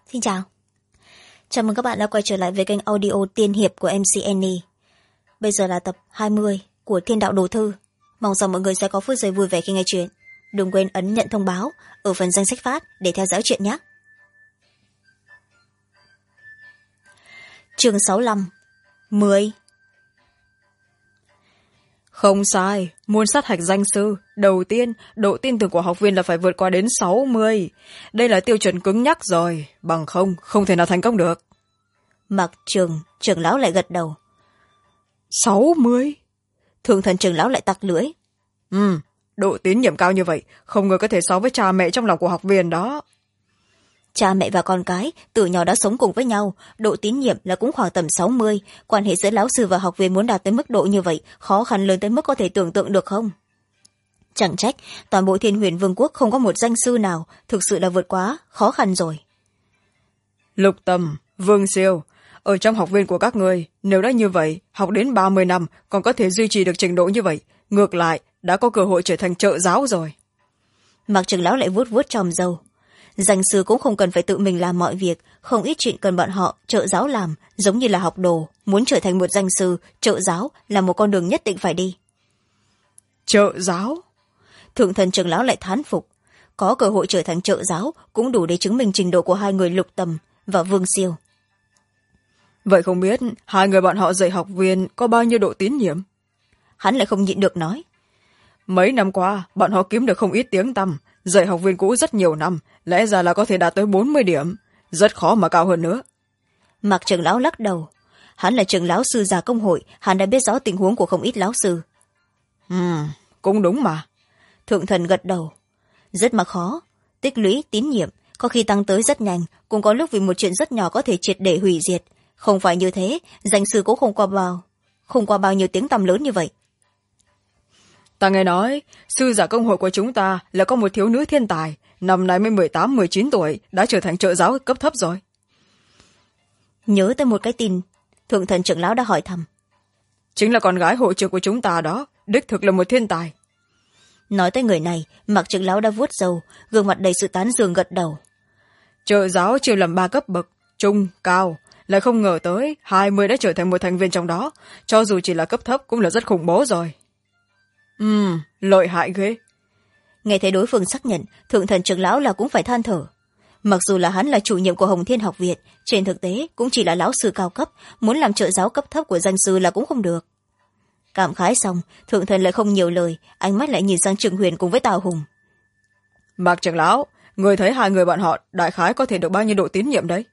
Xin chào. Chào mừng các bạn đã quay trở lại với kênh audio tiên hiệp của MC Annie. Bây giờ là tập 20 của Thiên Đạo Đồ Thư. Mong rằng mọi người sẽ có phút giây vui vẻ khi nghe chuyện. Đừng quên ấn nhận thông báo ở phần danh sách phát để theo dõi chuyện nhé. Chương 65 10. Không sai, môn sát hạch danh sư, đầu tiên, độ tin tưởng của học viên là phải vượt qua đến 60. Đây là tiêu chuẩn cứng nhắc rồi, bằng không thể nào thành công được. Mặc trưởng lão lại gật đầu. 60? Thượng thần trưởng lão lại tặc lưỡi. Độ tín nhiệm cao như vậy, không ngờ có thể so với cha mẹ trong lòng của học viên đó. Cha mẹ và con cái từ nhỏ đã sống cùng với nhau, độ tín nhiệm là cũng khoảng tầm 60. Quan hệ giữa lão sư và học viên muốn đạt tới mức độ như vậy, khó khăn lớn tới mức có thể tưởng tượng được không? Chẳng trách toàn bộ Thiên Huyền Vương quốc không có một danh sư nào, thực sự là vượt quá khó khăn rồi. Lục Tâm, Vương Siêu, ở trong học viên của các người, nếu đã như vậy, học đến 30 năm còn có thể duy trì được trình độ như vậy, ngược lại đã có cơ hội trở thành trợ giáo rồi. Mạc trưởng lão lại vuốt vuốt chòm râu. Danh sư cũng không cần phải tự mình làm mọi việc, không ít chuyện cần bọn họ trợ giáo làm, giống như là học đồ, muốn trở thành một danh sư, trợ giáo là một con đường nhất định phải đi. Trợ giáo? Thượng thần trưởng lão lại thán phục, có cơ hội trở thành trợ giáo cũng đủ để chứng minh trình độ của hai người Lục Tầm và Vương Siêu. Vậy không biết hai người bọn họ dạy học viên có bao nhiêu độ tín nhiệm? Hắn lại không nhịn được nói. Mấy năm qua bọn họ kiếm được không ít tiếng tăm, dạy học viên cũ rất nhiều năm, lẽ ra là có thể đạt tới 40 điểm, rất khó mà cao hơn nữa. Mạc trưởng lão lắc đầu. Hắn là trưởng lão sư già công hội, hắn đã biết rõ tình huống của không ít lão sư. Cũng đúng mà. Thượng thần gật đầu. Rất mà khó, tích lũy tín nhiệm có khi tăng tới rất nhanh, cũng có lúc vì một chuyện rất nhỏ có thể triệt để hủy diệt. Không phải như thế, danh sư cũng không qua bao nhiêu tiếng tăm lớn như vậy. Ta nghe nói sư giả công hội của chúng ta là có một thiếu nữ thiên tài, năm nay mới 18-19 tuổi đã trở thành trợ giáo cấp thấp rồi. Nhớ tới một cái tin, thượng thần trưởng lão đã hỏi thăm. Chính là con gái hội trưởng của chúng ta đó, đích thực là một thiên tài. Nói tới người này, Mạc trưởng lão đã vuốt râu, gương mặt đầy sự tán dương gật đầu. Trợ giáo chia làm 3 cấp bậc, trung, cao, lại không ngờ tới 20 đã trở thành một thành viên trong đó, cho dù chỉ là cấp thấp cũng là rất khủng bố rồi. Lợi hại ghê. Nghe thấy đối phương xác nhận, thượng thần trưởng lão là cũng phải than thở. Mặc dù là hắn là chủ nhiệm của Hồng Thiên học viện, trên thực tế cũng chỉ là lão sư cao cấp, muốn làm trợ giáo cấp thấp của danh sư là cũng không được. Cảm khái xong, thượng thần lại không nhiều lời, ánh mắt lại nhìn sang Trừng Huyền cùng với Tào Hùng. Mạc trưởng lão, người thấy hai người bọn họ đại khái có thể được bao nhiêu độ tín nhiệm đấy?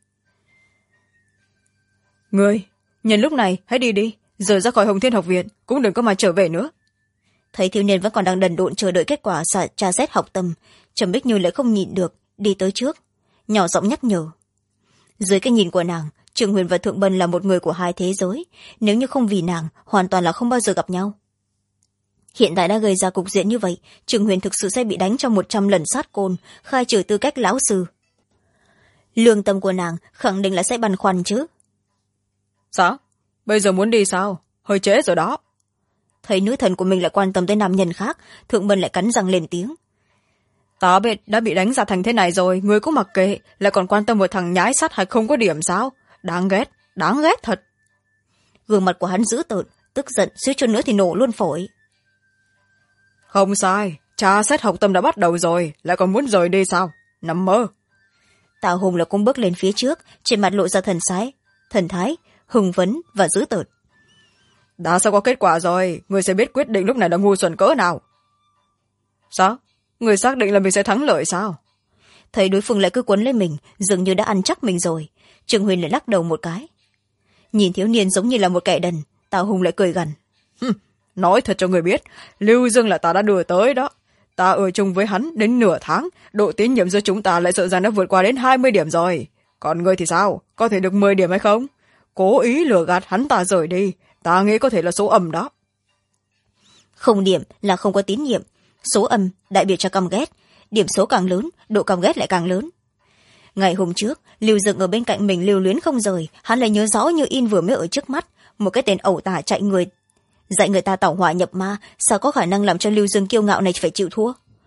Người, nhân lúc này hãy đi, rời ra khỏi Hồng Thiên học viện, cũng đừng có mà trở về nữa. Thấy thiếu niên vẫn còn đang đần độn chờ đợi kết quả tra xét học tâm, Trầm Bích Như lại không nhịn được, đi tới trước, nhỏ giọng nhắc nhở. Dưới cái nhìn của nàng, Trường Huyền và Thượng Bân là một người của hai thế giới, nếu như không vì nàng, hoàn toàn là không bao giờ gặp nhau. Hiện tại đã gây ra cục diện như vậy, Trường Huyền thực sự sẽ bị đánh trong 100 lần sát côn, khai trừ tư cách lão sư. Lương tâm của nàng khẳng định là sẽ băn khoăn chứ. Sao? Bây giờ muốn đi sao? Hơi trễ rồi đó. Thấy nữ thần của mình lại quan tâm tới nam nhân khác, Thượng Bân lại cắn răng lên tiếng. Ta đã bị đánh ra thành thế này rồi, người cũng mặc kệ, lại còn quan tâm một thằng nhái sát hay không có điểm sao? Đáng ghét thật. Gương mặt của hắn dữ tợn, tức giận suýt chút nữa thì nổ luôn phổi. Không sai, tra xét học tâm đã bắt đầu rồi, lại còn muốn rời đi sao? Nằm mơ. Tào Hùng là cũng bước lên phía trước, trên mặt lộ ra thần thái hưng phấn và dữ tợn. Đã sao có kết quả rồi, người sẽ biết quyết định lúc này đã ngu xuẩn cỡ nào. Sao? Người xác định là mình sẽ thắng lợi sao? Thấy đối phương lại cứ quấn lên mình, dường như đã ăn chắc mình rồi. Trương Huyền lại lắc đầu một cái. Nhìn thiếu niên giống như là một kẻ đần, Tào Hùng lại cười gằn. Nói thật cho người biết, Lưu Dương là ta đã đưa tới đó. Ta ở chung với hắn đến nửa tháng, độ tín nhiệm giữa chúng ta lại sợ rằng đã vượt qua đến 20 điểm rồi. Còn ngươi thì sao? Có thể được 10 điểm hay không? Cố ý lừa gạt hắn ta rời đi, ta nghĩ có thể là số âm đó. Không điểm là không có tín nhiệm, số âm đại biểu cho căm ghét, điểm số càng lớn, độ căm ghét lại càng lớn. Ngày hôm trước, Lưu Dương ở bên cạnh mình lưu luyến không rời, hắn lại nhớ rõ như in vừa mới ở trước mắt, một cái tên ẩu tả dạy người ta tẩu hỏa nhập ma, sao có khả năng làm cho Lưu Dương kiêu ngạo này phải chịu thua.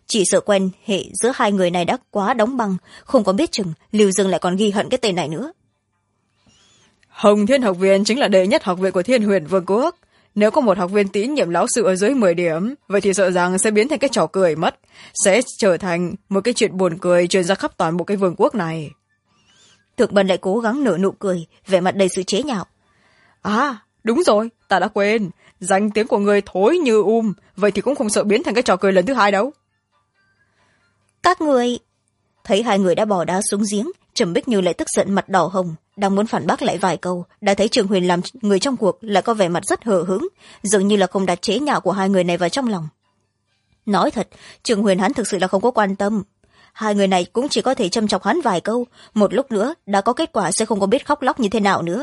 chỉ sợ quen hệ giữa hai người này đã quá đóng băng, không có biết chừng Lưu Dương lại còn ghi hận cái tên này nữa. Hồng Thiên học viện chính là đệ nhất học viện của Thiên Huyền Vương quốc. Nếu có một học viên tín nhiệm lão sư ở dưới 10 điểm, vậy thì sợ rằng sẽ biến thành cái trò cười mất, sẽ trở thành một cái chuyện buồn cười truyền ra khắp toàn bộ cái vương quốc này. Thượng Bân lại cố gắng nở nụ cười, vẻ mặt đầy sự chế nhạo. Đúng rồi, ta đã quên, danh tiếng của người thối như vậy thì cũng không sợ biến thành cái trò cười lần thứ hai đâu. Các người... Thấy hai người đã bỏ đá xuống giếng, Trầm Bích Như lại tức giận mặt đỏ hồng, đang muốn phản bác lại vài câu, đã thấy Trường Huyền làm người trong cuộc lại có vẻ mặt rất hờ hững, dường như là không đặt chế nhạo của hai người này vào trong lòng. Nói thật, Trường Huyền hắn thực sự là không có quan tâm. Hai người này cũng chỉ có thể châm chọc hắn vài câu, một lúc nữa đã có kết quả sẽ không có biết khóc lóc như thế nào nữa.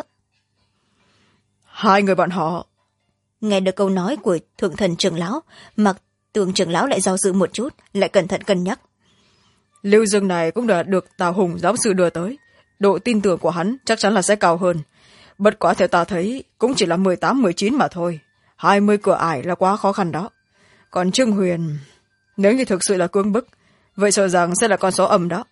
Hai người bọn họ... Nghe được câu nói của Thượng Thần trưởng lão, Mặc Tường trưởng lão lại do dự một chút, lại cẩn thận cân nhắc. Lưu Dương này cũng đã được Tào Hùng giáo sư đưa tới, độ tin tưởng của hắn chắc chắn là sẽ cao hơn. Bất quá theo ta thấy cũng chỉ là 18, 19 mà thôi, 20 cửa ải là quá khó khăn đó. Còn Trương Huyền, nếu như thực sự là cưỡng bức, vậy sợ rằng sẽ là con số âm đó.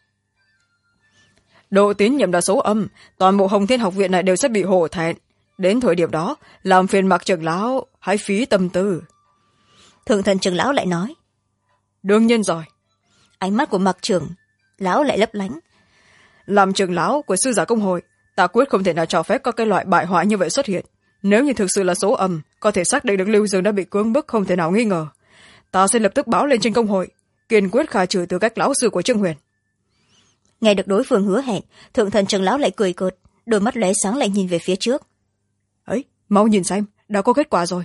Độ tín nhiệm là số âm, toàn bộ Hồng Thiên học viện này đều sẽ bị hổ thẹn. Đến thời điểm đó, làm phiền Mặc trưởng lão hãy phí tâm tư. Thượng Thần trưởng lão lại nói. Đương nhiên rồi. Ánh mắt của Mặc trưởng lão lại lấp lánh. Làm trưởng lão của sư giả công hội, ta quyết không thể nào cho phép có cái loại bại hoại như vậy xuất hiện. Nếu như thực sự là số âm, có thể xác định được Lưu Dương đã bị cưỡng bức không thể nào nghi ngờ. Ta sẽ lập tức báo lên trên công hội, kiên quyết khai trừ tư cách lão sư của Trương Huyền. Nghe được đối phương hứa hẹn, Thượng Thần trưởng lão lại cười cợt, đôi mắt lóe sáng lại nhìn về phía trước. Ấy, mau nhìn xem, đã có kết quả rồi.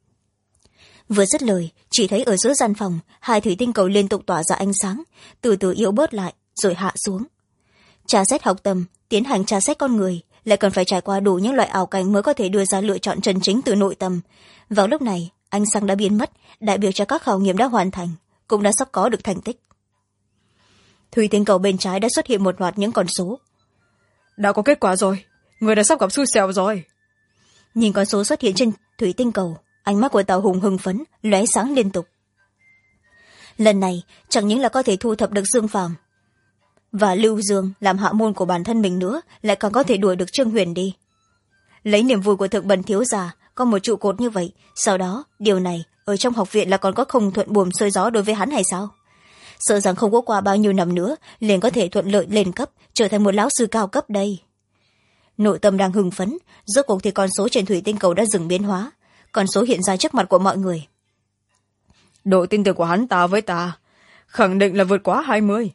Vừa dứt lời, chỉ thấy ở giữa gian phòng, hai thủy tinh cầu liên tục tỏa ra ánh sáng, từ từ yếu bớt lại rồi hạ xuống. Tra xét học tâm, tiến hành tra xét con người, lại cần phải trải qua đủ những loại ảo cảnh mới có thể đưa ra lựa chọn chân chính từ nội tâm. Vào lúc này, ánh sáng đã biến mất, đại biểu cho các khảo nghiệm đã hoàn thành, cũng đã sắp có được thành tích. Thủy tinh cầu bên trái đã xuất hiện một loạt những con số. Đã có kết quả rồi, người đã sắp gặp xui xẻo rồi. Nhìn con số xuất hiện trên thủy tinh cầu, ánh mắt của Tào Hùng hưng phấn, lóe sáng liên tục. Lần này chẳng những là có thể thu thập được Dương Phàm và Lưu Dương làm hạ môn của bản thân mình nữa, lại còn có thể đuổi được Trương Huyền đi. Lấy niềm vui của Thượng Bần thiếu già, có một trụ cột như vậy, sau đó điều này ở trong học viện là còn có không thuận buồm xuôi gió đối với hắn hay sao? Sợ rằng không có qua bao nhiêu năm nữa liền có thể thuận lợi lên cấp, trở thành một lão sư cao cấp đây. Nội tâm đang hưng phấn, rốt cuộc thì con số trên thủy tinh cầu đã dừng biến hóa, con số hiện ra trước mặt của mọi người. Độ tin tưởng của hắn ta với ta khẳng định là vượt quá 20.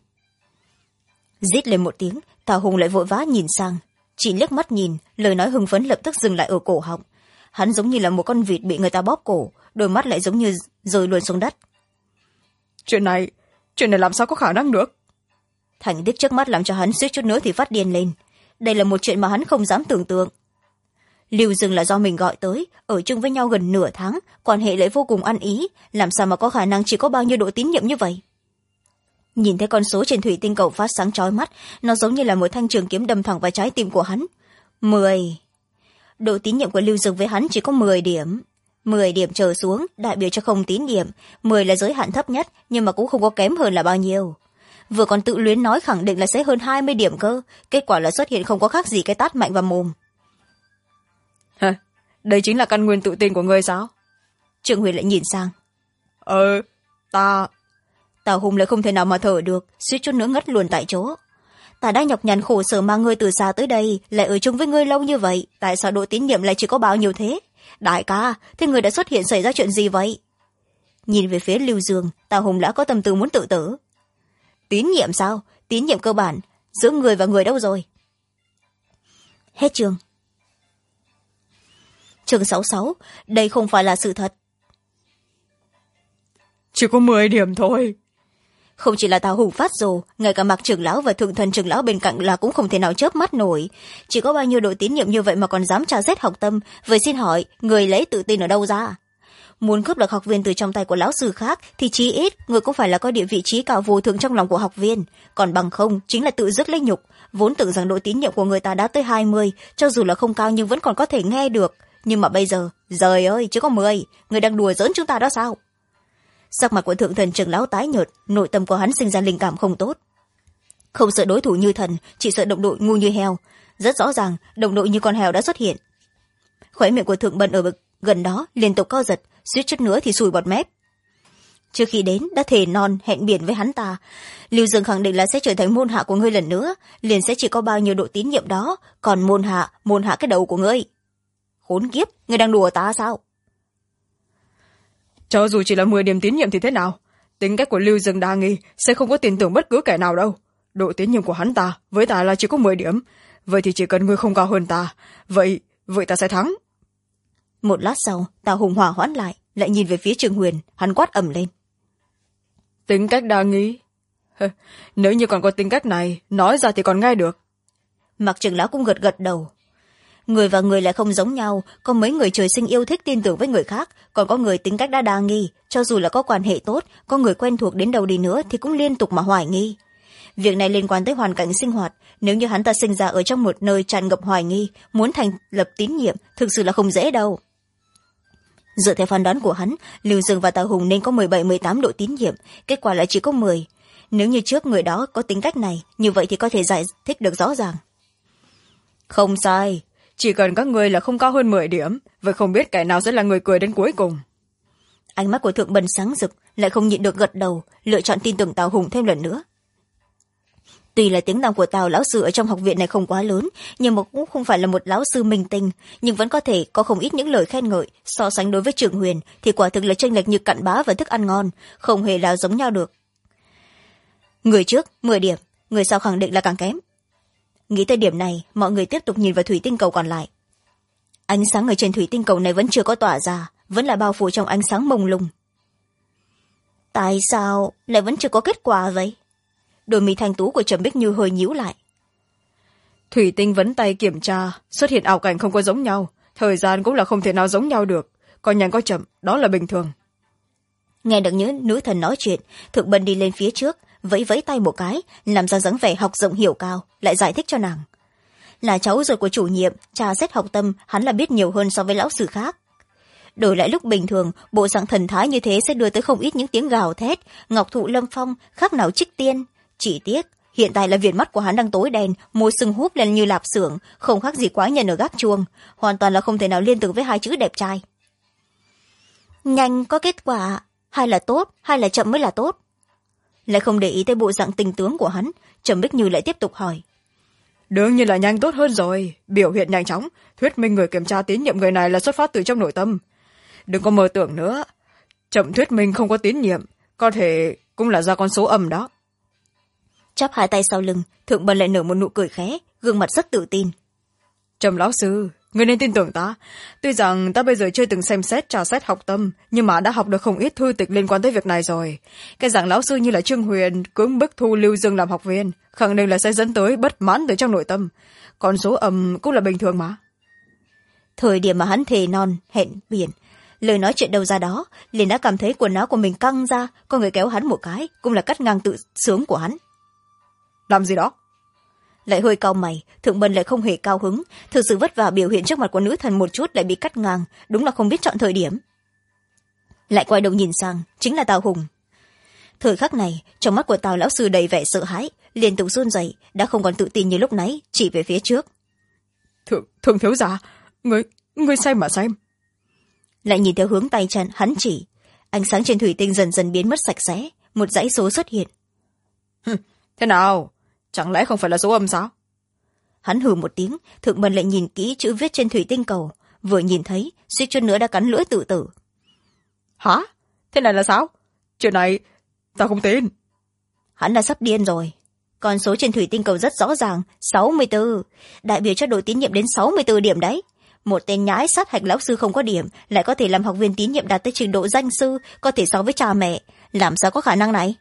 Rít lên một tiếng, Tào Hùng lại vội vã nhìn sang, chỉ liếc mắt nhìn, lời nói hưng phấn lập tức dừng lại ở cổ họng. Hắn giống như là một con vịt bị người ta bóp cổ, đôi mắt lại giống như rơi luôn xuống đất. Chuyện này làm sao có khả năng được? Thành tích trước mắt làm cho hắn suýt chút nữa thì phát điên lên. Đây là một chuyện mà hắn không dám tưởng tượng. Lưu Dương là do mình gọi tới, ở chung với nhau gần nửa tháng, quan hệ lại vô cùng ăn ý, làm sao mà có khả năng chỉ có bao nhiêu độ tín nhiệm như vậy? Nhìn thấy con số trên thủy tinh cầu phát sáng chói mắt, nó giống như là một thanh trường kiếm đâm thẳng vào trái tim của hắn. 10. Độ tín nhiệm của Lưu Dương với hắn chỉ có 10 điểm. 10 điểm trở xuống đại biểu cho không tín nhiệm, 10 là giới hạn thấp nhất, nhưng mà cũng không có kém hơn là bao nhiêu. Vừa còn tự luyến nói khẳng định là sẽ hơn 20 điểm cơ, kết quả là xuất hiện không có khác gì cái tát mạnh vào mồm. Đây chính là căn nguyên tự tin của ngươi sao? Trương Huyền lại nhìn sang. Tào Hùng lại không thể nào mà thở được, suýt chút nữa ngất luôn tại chỗ. Ta đã nhọc nhằn khổ sở mang ngươi từ xa tới đây, lại ở chung với ngươi lâu như vậy, tại sao độ tín nhiệm lại chỉ có bao nhiêu thế? Đại ca, thế ngươi đã xuất hiện xảy ra chuyện gì vậy? Nhìn về phía Lưu Dương, Tào Hùng đã có tâm tư muốn tự tử. Tín nhiệm sao? Tín nhiệm cơ bản giữa người và người đâu rồi? Hết chương. Chương 66, đây không phải là sự thật. Chỉ có 10 điểm thôi. Không chỉ là Tào Hùng phát rồ, ngay cả Mạc trưởng lão và Thượng Thần trưởng lão bên cạnh là cũng không thể nào chớp mắt nổi. Chỉ có bao nhiêu độ tín nhiệm như vậy mà còn dám tra xét học tâm, vậy xin hỏi người lấy tự tin ở đâu ra? Muốn cướp được học viên từ trong tay của lão sư khác thì chí ít người cũng phải là có địa vị trí cao vô thượng trong lòng của học viên, còn bằng không chính là tự dứt lấy nhục. Vốn tưởng rằng độ tín nhiệm của người ta đã tới 20, cho dù là không cao nhưng vẫn còn có thể nghe được, nhưng mà bây giờ, giời ơi, chỉ có 10, người đang đùa giỡn chúng ta đó sao? sắc mặt của thượng thần trưởng lão tái nhợt, nội tâm của hắn sinh ra linh cảm không tốt. Không sợ đối thủ như thần, chỉ sợ đồng đội ngu như heo. Rất rõ ràng đồng đội như con heo đã xuất hiện. Khóe miệng của thượng bân ở gần đó liên tục co giật, suýt chút nữa thì sùi bọt mép. Trước khi đến đã thề non hẹn biển với hắn ta, Lưu Dương khẳng định là sẽ trở thành môn hạ của ngươi lần nữa, liền sẽ chỉ có bao nhiêu độ tín nhiệm đó, còn môn hạ cái đầu của ngươi. Khốn kiếp, ngươi đang đùa ta sao? Cho dù chỉ là 10 điểm tín nhiệm thì thế nào, tính cách của Lưu Dương đa nghi sẽ không có tin tưởng bất cứ kẻ nào đâu. Độ tín nhiệm của hắn ta với ta là chỉ có 10 điểm, vậy thì chỉ cần ngươi không cao hơn ta, vậy ta sẽ thắng. Một lát sau, Tào Hùng hỏa hoãn lại nhìn về phía Trương Huyền, hắn quát ầm lên. Tính cách đa nghi? Nếu như còn có tính cách này, nói ra thì còn nghe được. Mạc trưởng lão cũng gật đầu. Người và người lại không giống nhau, có mấy người trời sinh yêu thích tin tưởng với người khác, còn có người tính cách đã đa nghi, cho dù là có quan hệ tốt, có người quen thuộc đến đâu đi nữa thì cũng liên tục mà hoài nghi. Việc này liên quan tới hoàn cảnh sinh hoạt, nếu như hắn ta sinh ra ở trong một nơi tràn ngập hoài nghi, muốn thành lập tín nhiệm thực sự là không dễ đâu. Dựa theo phán đoán của hắn, Lưu Dương và Tào Hùng nên có 17-18 độ tín nhiệm, kết quả lại chỉ có 10. Nếu như trước người đó có tính cách này, như vậy thì có thể giải thích được rõ ràng. Không sai, chỉ cần các người là không cao hơn 10 điểm, vậy không biết kẻ nào sẽ là người cười đến cuối cùng. Ánh mắt của Thượng Bân sáng rực, lại không nhịn được gật đầu, lựa chọn tin tưởng Tào Hùng thêm lần nữa. Tuy là tiếng tăm của Tào lão sư ở trong học viện này không quá lớn, nhưng mà cũng không phải là một lão sư minh tinh, nhưng vẫn có thể có không ít những lời khen ngợi. So sánh đối với Trương Huyền thì quả thực là chênh lệch như cặn bá và thức ăn ngon, không hề là giống nhau được. Người trước 10 điểm, người sau khẳng định là càng kém. Nghĩ tới điểm này, mọi người tiếp tục nhìn vào thủy tinh cầu còn lại. Ánh sáng ở trên thủy tinh cầu này vẫn chưa có tỏa ra, vẫn là bao phủ trong ánh sáng mông lung. Tại sao lại vẫn chưa có kết quả vậy? Đôi mi thanh tú của Trầm Bích Như hơi nhíu lại. Thủy tinh vấn tay kiểm tra, xuất hiện ảo cảnh không có giống nhau, thời gian cũng là không thể nào giống nhau được, có nhanh có chậm, đó là bình thường. Nghe được những nữ thần nói chuyện, Thượng Bân đi lên phía trước, vẫy vẫy tay một cái, làm ra dáng vẻ học rộng hiểu cao, lại giải thích cho nàng. Là cháu ruột của chủ nhiệm, tra xét học tâm, hắn là biết nhiều hơn so với lão sư khác. Đổi lại lúc bình thường, bộ dạng thần thái như thế sẽ đưa tới không ít những tiếng gào thét, ngọc thụ lâm phong, khác nào trích tiên. Chỉ tiếc, hiện tại là viền mắt của hắn đang tối đen, môi sưng húp lên như lạp xưởng, không khác gì quái nhân ở gác chuông, hoàn toàn là không thể nào liên tưởng với hai chữ đẹp trai. Nhanh có kết quả, hay là tốt, hay là chậm mới là tốt. Lại không để ý tới bộ dạng tình tướng của hắn, Trầm Bích Như lại tiếp tục hỏi. Đương nhiên là nhanh tốt hơn rồi, biểu hiện nhanh chóng, thuyết minh người kiểm tra tín nhiệm người này là xuất phát từ trong nội tâm. Đừng có mơ tưởng nữa, chậm thuyết minh không có tín nhiệm, có thể cũng là do con số âm đó. Chắp hai tay sau lưng, Thượng Bân lại nở một nụ cười khẽ, gương mặt rất tự tin. Trầm lão sư, người nên tin tưởng ta. Tuy rằng ta bây giờ chưa từng xem xét tra xét học tâm, nhưng mà đã học được không ít thư tịch liên quan tới việc này rồi. Cái dạng lão sư như là Trương Huyền cưỡng bức thu Lưu Dương làm học viên, khẳng định là sẽ dẫn tới bất mãn từ trong nội tâm. Còn số âm cũng là bình thường mà. Thời điểm mà hắn thề non hẹn biển, lời nói chuyện đâu ra đó, liền đã cảm thấy quần áo của mình căng ra, có người kéo hắn một cái, cũng là cắt ngang tự sướng của hắn. Làm gì đó? Lại hơi cau mày, Thượng Bân lại không hề cao hứng, thực sự vất vả biểu hiện trước mặt của nữ thần một chút lại bị cắt ngang, đúng là không biết chọn thời điểm. Lại quay đầu nhìn sang, chính là Tào Hùng. Thời khắc này, trong mắt của Tào lão sư đầy vẻ sợ hãi, liên tục run rẩy, đã không còn tự tin như lúc nãy, chỉ về phía trước. Thượng thiếu gia, ngươi xem mà xem. Lại nhìn theo hướng tay chân hắn chỉ, ánh sáng trên thủy tinh dần dần biến mất sạch sẽ, một dãy số xuất hiện. Thế nào, chẳng lẽ không phải là số âm sao? Hắn hừ một tiếng, Thượng Bân lại nhìn kỹ chữ viết trên thủy tinh cầu, vừa nhìn thấy suýt chút nữa đã cắn lưỡi tự tử. Hả? Thế này là sao? Chuyện này ta không tin. Hắn đã sắp điên rồi. Con số trên thủy tinh cầu rất rõ ràng, 64, đại biểu cho độ tín nhiệm đến 64 điểm đấy. Một tên nhãi sát hạch lão sư không có điểm, lại có thể làm học viên tín nhiệm đạt tới trình độ danh sư, có thể so với cha mẹ, làm sao có khả năng này?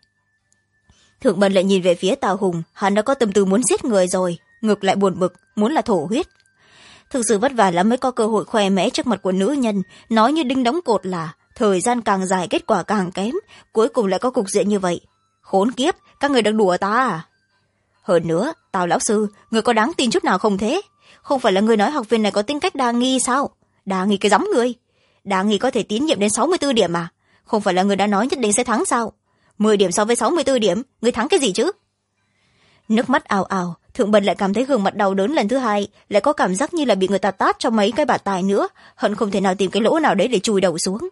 Thượng Bân lại nhìn về phía Tào Hùng, hắn đã có tâm tư muốn giết người rồi, ngực lại buồn bực, muốn là thổ huyết. Thực sự vất vả lắm mới có cơ hội khoe mẽ trước mặt của nữ nhân, nói như đinh đóng cột là thời gian càng dài kết quả càng kém, cuối cùng lại có cục diện như vậy. Khốn kiếp, các người đang đùa ta à? Hơn nữa, Tào lão sư, người có đáng tin chút nào không thế? Không phải là người nói học viên này có tính cách đa nghi sao? Đa nghi cái giấm người. Đa nghi có thể tín nhiệm đến 64 điểm à? không phải là người đã nói nhất định sẽ thắng sao? 10 điểm so với 64 điểm, người thắng cái gì chứ? Nước mắt ào ào, Thượng Bân lại cảm thấy gương mặt đau đớn lần thứ hai, lại có cảm giác như là bị người ta tát cho mấy cái bạt tai nữa, hận không thể nào tìm cái lỗ nào đấy để chui đầu xuống.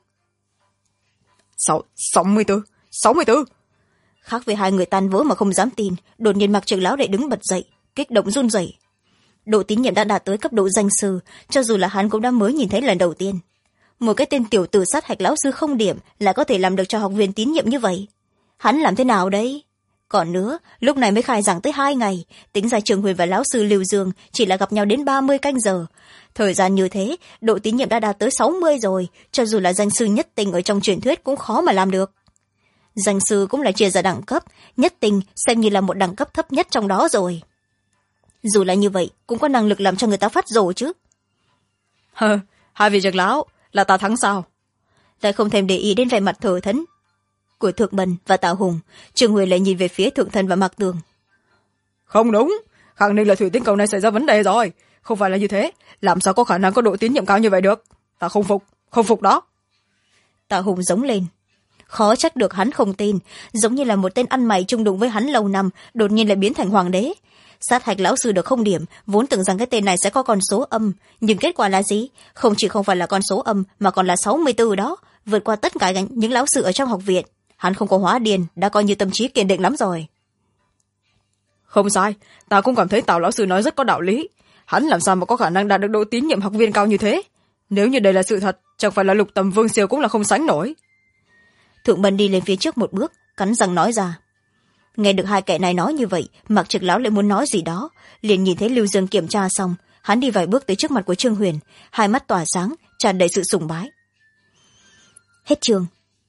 64. Khác với hai người tan vỡ mà không dám tin, đột nhiên Mạc Trưởng lão lại đứng bật dậy, kích động run rẩy. Độ tín nhiệm đã đạt tới cấp độ danh sư, cho dù là hắn cũng đã mới nhìn thấy lần đầu tiên. Một cái tên tiểu tử sát hạch lão sư không điểm lại có thể làm được cho học viên tín nhiệm như vậy. Hắn làm thế nào đấy? Còn nữa, lúc này mới khai giảng tới 2 ngày, tính ra Trường Huyền và lão sư Lưu Dương chỉ là gặp nhau đến 30 canh giờ. Thời gian như thế, độ tín nhiệm đã đạt tới 60 rồi, cho dù là danh sư nhất tình ở trong truyền thuyết cũng khó mà làm được. Danh sư cũng là chia ra đẳng cấp, nhất tình xem như là một đẳng cấp thấp nhất trong đó rồi. Dù là như vậy, cũng có năng lực làm cho người ta phát rồ chứ. Hai vị trưởng lão, là ta thắng sao? Lại không thèm để ý đến vẻ mặt thờ thẫn của Thượng Bân và Tạ Hùng, Trường Huyền lại nhìn về phía Thượng Thần và Mạc Tường. Không đúng, khẳng định là thủy tinh cầu này xảy ra vấn đề rồi. Không phải là như thế, làm sao có khả năng có độ tín nhiệm cao như vậy được? Ta không phục đó. Tạ Hùng giống lên. Khó trách được hắn không tin, giống như là một tên ăn mày chung đụng với hắn lâu năm, đột nhiên lại biến thành hoàng đế. Sát hạch lão sư được 0 điểm, vốn tưởng rằng cái tên này sẽ có con số âm, nhưng kết quả là gì? Không chỉ không phải là con số âm mà còn là 64 đó, vượt qua tất cả những lão sư ở trong học viện. Hắn không có hóa điên, đã coi như tâm trí kiên định lắm rồi. Không sai, ta cũng cảm thấy Tào lão sư nói rất có đạo lý. Hắn làm sao mà có khả năng đạt được độ tín nhiệm học viên cao như thế? Nếu như đây là sự thật, chẳng phải là Lục Tầm Vương siêu cũng là không sánh nổi. Thượng Bân đi lên phía trước một bước, cắn răng nói ra. Nghe được hai kẻ này nói như vậy, Mạc Trực lão lại muốn nói gì đó, liền nhìn thấy Lưu Dương kiểm tra xong, hắn đi vài bước tới trước mặt của Trương Huyền, hai mắt tỏa sáng, tràn đầy sự sùng bái. Hết chương.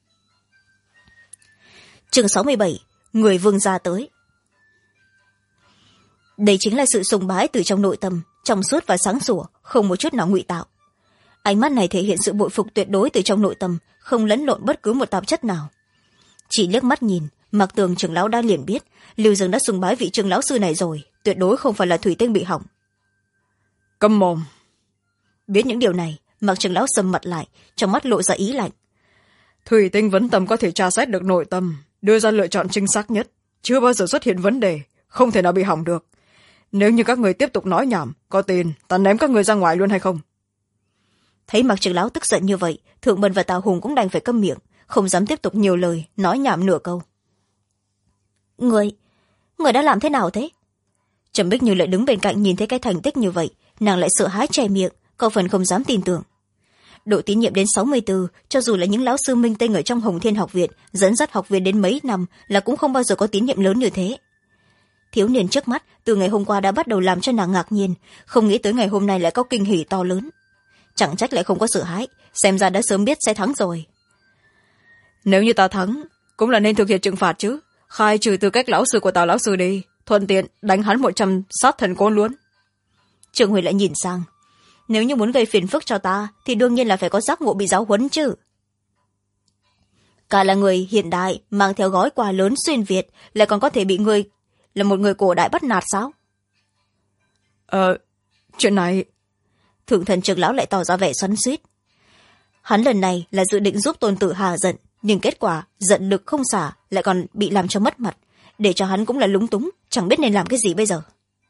Chương 67, người vương gia tới. Đây chính là sự sùng bái từ trong nội tâm, trong suốt và sáng sủa, không một chút nào ngụy tạo. Ánh mắt này thể hiện sự bội phục tuyệt đối từ trong nội tâm, không lẫn lộn bất cứ một tạp chất nào. Chỉ liếc mắt nhìn, Mạc Tường trưởng lão đã liền biết Lưu Dương đã sùng bái vị trưởng lão sư này rồi, tuyệt đối không phải là thủy tinh bị hỏng. Câm mồm. Biết những điều này, Mạc trưởng lão sầm mặt lại, trong mắt lộ ra ý lạnh. Thủy tinh vấn tâm có thể tra xét được nội tâm, đưa ra lựa chọn chính xác nhất, chưa bao giờ xuất hiện vấn đề, không thể nào bị hỏng được. Nếu như các người tiếp tục nói nhảm, có tin ta ném các người ra ngoài luôn hay không? Thấy Mạc trưởng lão tức giận như vậy, Thượng Bân và Tào Hùng cũng đành phải câm miệng, không dám tiếp tục nhiều lời, nói nhảm nửa câu. Người đã làm thế nào thế? Trầm Bích Như lại đứng bên cạnh nhìn thấy cái thành tích như vậy, nàng lại sợ hãi che miệng, có phần không dám tin tưởng. Độ tín nhiệm đến 64, cho dù là những lão sư minh tinh ở trong Hồng Thiên học viện dẫn dắt học viên đến mấy năm là cũng không bao giờ có tín nhiệm lớn như thế. Thiếu niên trước mắt từ ngày hôm qua đã bắt đầu làm cho nàng ngạc nhiên, không nghĩ tới ngày hôm nay lại có kinh hỉ to lớn. Chẳng trách lại không có sợ hãi, xem ra đã sớm biết sẽ thắng rồi. Nếu như ta thắng, cũng là nên thực hiện trừng phạt chứ, khai trừ tư cách lão sư của Tào lão sư đi, thuận tiện đánh hắn 100 sát thần côn luôn. Trường Huệ lại nhìn sang. Nếu như muốn gây phiền phức cho ta thì đương nhiên là phải có giác ngộ bị giáo huấn chứ. Cả là người hiện đại mang theo gói quà lớn xuyên Việt lại còn có thể bị người là một người cổ đại bắt nạt sao? Chuyện này... Thượng Thần Trưởng lão lại tỏ ra vẻ xoắn xuýt. Hắn lần này là dự định giúp tôn tử hà giận, nhưng kết quả giận lực không xả lại còn bị làm cho mất mặt, để cho hắn cũng là lúng túng, chẳng biết nên làm cái gì bây giờ.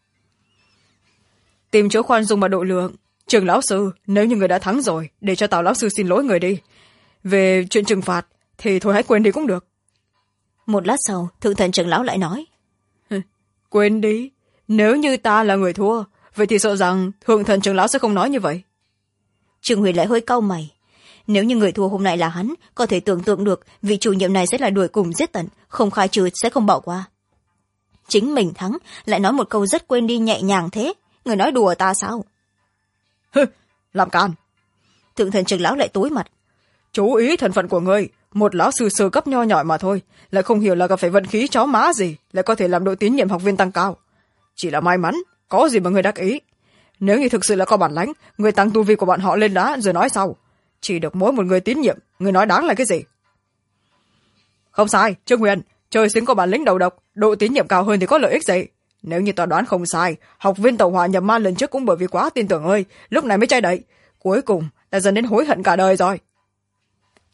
Tìm chỗ khoan dung mà độ lượng. Trường lão sư, nếu như người đã thắng rồi, để cho Tào lão sư xin lỗi người đi. Về chuyện trừng phạt thì thôi hãy quên đi cũng được. Một lát sau, Thượng Thần Trưởng lão lại nói. Quên đi, nếu như ta là người thua, vậy thì sợ rằng Thượng Thần Trưởng lão sẽ không nói như vậy. Trương Huyền lại hơi cau mày. Nếu như người thua hôm nay là hắn, có thể tưởng tượng được vị chủ nhiệm này sẽ là đuổi cùng giết tận, không khai trừ sẽ không bỏ qua. Chính mình thắng, lại nói một câu rất quên đi nhẹ nhàng thế. Người nói đùa ta sao? Làm can. Thượng Thần Trưởng lão lại tối mặt. Chú ý thân phận của ngươi, một lão sư sơ cấp nho nhỏ mà thôi, lại không hiểu là gặp phải vận khí chó má gì, lại có thể làm độ tín nhiệm học viên tăng cao. Chỉ là may mắn, có gì mà người đắc ý. Nếu như thực sự là có bản lãnh, người tăng tu vi của bọn họ lên đá rồi nói sau. Chỉ được mỗi một người tín nhiệm, người nói đáng là cái gì? Không sai, Trương Huyền, trời sinh có bản lĩnh đầu độc, độ tín nhiệm cao hơn thì có lợi ích gì? Nếu như ta đoán không sai, học viên tàu hỏa nhập ma lần trước cũng bởi vì quá tin tưởng ơi, lúc này mới chay đậy, cuối cùng đã dần đến hối hận cả đời rồi.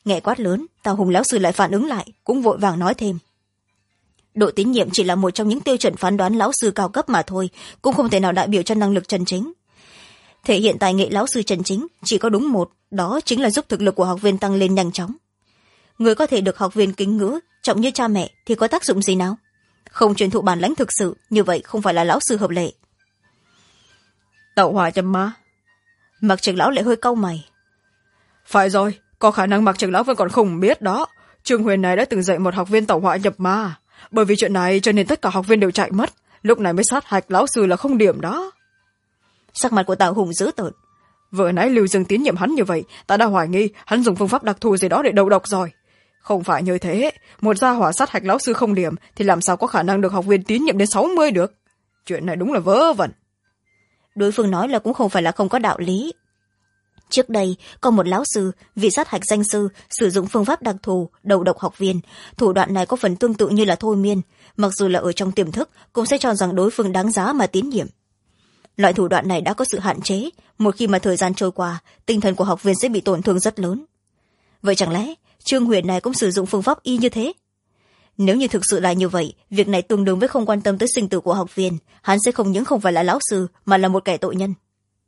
Nghe quát lớn, Tào Hùng lão sư lại phản ứng lại, cũng vội vàng nói thêm. Độ tín nhiệm chỉ là một trong những tiêu chuẩn phán đoán lão sư cao cấp mà thôi, cũng không thể nào đại biểu cho năng lực chân chính. Thể hiện tài nghệ lão sư chân chính chỉ có đúng một, đó chính là giúp thực lực của học viên tăng lên nhanh chóng. Người có thể được học viên kính ngữ trọng như cha mẹ thì có tác dụng gì nào? Không truyền thụ bản lãnh thực sự, như vậy không phải là lão sư hợp lệ. Tẩu hỏa nhập ma. Mạc Trưởng lão lại hơi cau mày. Phải rồi, có khả năng Mạc Trưởng lão vẫn còn không biết đó. Trương Huyền này đã từng dạy một học viên tẩu hỏa nhập ma, bởi vì chuyện này cho nên tất cả học viên đều chạy mất, lúc này mới sát hạch lão sư là không điểm đó. Sắc mặt của Tào Hùng dữ tợn. Vừa nãy Lưu Dương tín nhiệm hắn như vậy, ta đã hoài nghi hắn dùng phương pháp đặc thù gì đó để đầu độc rồi. Không phải như thế, một gia hỏa sát hạch lão sư không điểm thì làm sao có khả năng được học viên tín nhiệm đến 60 được. Chuyện này đúng là vớ vẩn. Đối phương nói là cũng không phải là không có đạo lý. Trước đây có một lão sư vì sát hạch danh sư sử dụng phương pháp đặc thù đầu độc học viên. Thủ đoạn này có phần tương tự như là thôi miên, mặc dù là ở trong tiềm thức cũng sẽ cho rằng đối phương đáng giá mà tín nhiệm. Loại thủ đoạn này đã có sự hạn chế, một khi mà thời gian trôi qua tinh thần của học viên sẽ bị tổn thương rất lớn. Vậy chẳng lẽ Trương Huyền này cũng sử dụng phương pháp y như thế? Nếu như thực sự là như vậy, việc này tương đương với không quan tâm tới sinh tử của học viên, hắn sẽ không những không phải là lão sư mà là một kẻ tội nhân.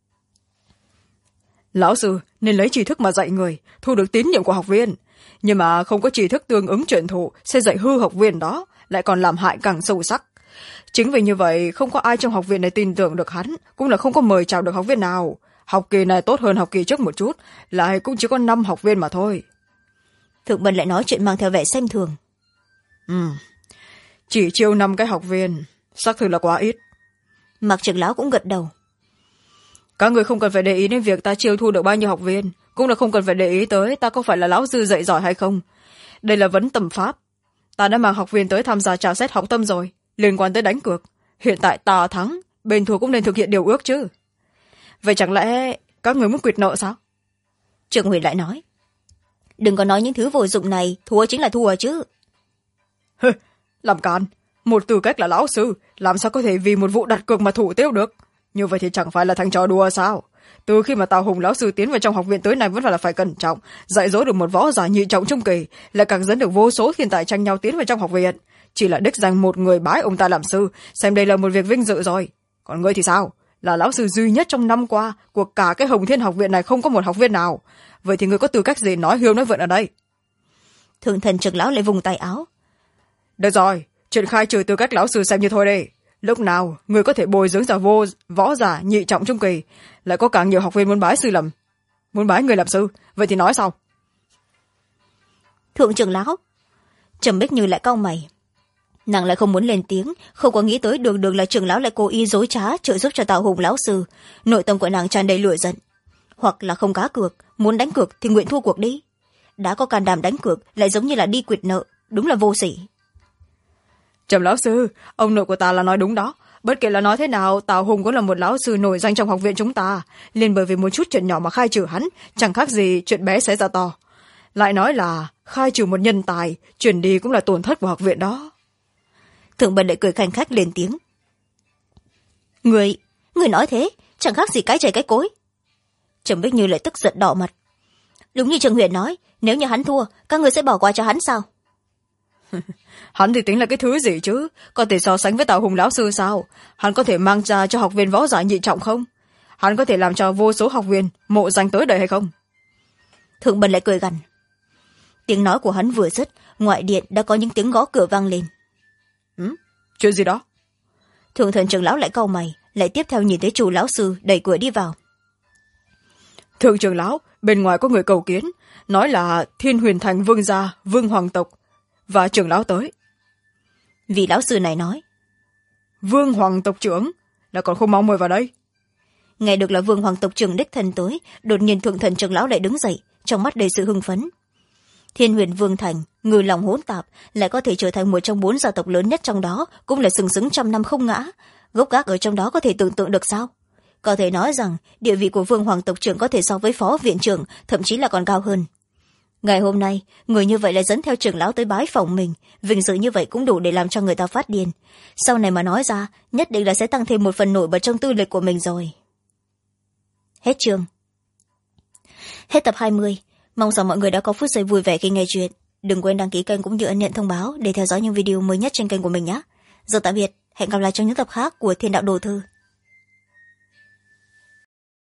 Lão sư nên lấy tri thức mà dạy người, thu được tín nhiệm của học viên, nhưng mà không có tri thức tương ứng truyền thụ sẽ dạy hư học viên đó, lại còn làm hại càng sâu sắc. Chính vì như vậy không có ai trong học viện này tin tưởng được hắn, cũng là không có mời chào được học viên nào. Học kỳ này tốt hơn học kỳ trước một chút, lại cũng chỉ có 5 học viên mà thôi. Thượng Bân lại nói chuyện mang theo vẻ xem thường. Chỉ chiêu 5 cái học viên, xác thực là quá ít. Mạc Trưởng lão cũng gật đầu. Các người không cần phải để ý đến việc ta chiêu thu được bao nhiêu học viên, cũng là không cần phải để ý tới ta có phải là lão sư dạy giỏi hay không. Đây là vấn tầm pháp. Ta đã mang học viên tới tham gia tra xét học tâm rồi, liên quan tới đánh cược. Hiện tại ta thắng, bên thua cũng nên thực hiện điều ước chứ. Vậy chẳng lẽ các người muốn quyệt nợ sao? Trương Huyền lại nói. Đừng có nói những thứ vô dụng này, thua chính là thua chứ. Làm càn, một tư cách là lão sư, làm sao có thể vì một vụ đặt cược mà thủ tiêu được? Như vậy thì chẳng phải là thành trò đùa sao? Từ khi mà Tào Hùng lão sư tiến vào trong học viện tới nay vẫn phải là phải cẩn trọng, dạy dỗ được một võ giả nhị trọng trung kỳ, lại càng dẫn được vô số thiên tài tranh nhau tiến vào trong học viện. Chỉ là đích danh một người bái ông ta làm sư, xem đây là một việc vinh dự rồi. Còn ngươi thì sao? Là lão sư duy nhất trong năm qua của cả cái Hồng Thiên học viện này, không có một học viên nào. Vậy thì ngươi có tư cách gì nói hiêu nói vượn ở đây? Thượng Thần Trưởng lão lại vùng tay áo. Được rồi, triển khai trừ tư cách lão sư xem như thôi đi. Lúc nào người có thể bồi dưỡng giả võ giả nhị trọng trung kỳ, lại có càng nhiều học viên muốn bái người làm sư, vậy thì nói sao? Thượng trưởng lão. Trầm Bích Như lại cau mày. Nàng lại không muốn lên tiếng, không có nghĩ tới đường là trưởng lão lại cố ý dối trá trợ giúp cho Tào Hùng lão sư. Nội tâm của nàng tràn đầy lửa giận. Hoặc là không cá cược, muốn đánh cược thì nguyện thua cuộc đi. Đã có can đảm đánh cược lại giống như là đi quyệt nợ, đúng là vô sỉ. Trầm lão sư, ông nội của ta là nói đúng đó. Bất kể là nói thế nào, Tào Hùng cũng là một lão sư nổi danh trong học viện chúng ta, liền bởi vì một chút chuyện nhỏ mà khai trừ hắn, chẳng khác gì chuyện bé xé ra to. Lại nói là khai trừ một nhân tài, chuyển đi cũng là tổn thất của học viện đó. Thượng Bân lại cười khanh khách lên tiếng. Người nói thế, chẳng khác gì cái chày cái cối. Trầm Bích Như lại tức giận đỏ mặt. Đúng như Trương Huyền nói, nếu như hắn thua, các người sẽ bỏ qua cho hắn sao? Hắn thì tính là cái thứ gì chứ, có thể so sánh với Tào Hùng lão sư sao? Hắn có thể mang ra cho học viên võ giả nhị trọng không? Hắn có thể làm cho vô số học viên mộ danh tới đây hay không? Thượng Bân lại cười gằn. Tiếng nói của hắn vừa dứt, ngoại điện đã có những tiếng gõ cửa vang lên. Chuyện gì đó? Thượng Thần Trưởng lão lại cau mày, lại tiếp theo nhìn thấy chủ lão sư đẩy cửa đi vào. Thượng trưởng lão, bên ngoài có người cầu kiến, nói là Thiên Huyền Thành vương gia, vương hoàng tộc và trưởng lão tới. Vị lão sư này nói. Vương hoàng tộc trưởng là còn không mau mời vào đây. Nghe được là vương hoàng tộc trưởng đích thân tới, đột nhiên Thượng Thần Trưởng lão lại đứng dậy, trong mắt đầy sự hưng phấn. Thiên Huyền Vương Thành, người lòng hỗn tạp, lại có thể trở thành một trong 4 gia tộc lớn nhất trong đó, cũng là sừng sững trăm năm không ngã. Gốc gác ở trong đó có thể tưởng tượng được sao? Có thể nói rằng địa vị của vương hoàng tộc trưởng có thể so với phó viện trưởng, thậm chí là còn cao hơn. Ngày hôm nay, người như vậy lại dẫn theo trưởng lão tới bái phỏng mình, vinh dự như vậy cũng đủ để làm cho người ta phát điên. Sau này mà nói ra, nhất định là sẽ tăng thêm một phần nổi bật trong tư lịch của mình rồi. Hết chương. Hết tập 20. mong rằng mọi người đã có phút giây vui vẻ khi nghe chuyện. Đừng quên đăng ký kênh cũng như ấn nhận thông báo để theo dõi những video mới nhất trên kênh của mình nhé. Giờ tạm biệt, hẹn gặp lại trong những tập khác của Thiên Đạo Đồ Thư.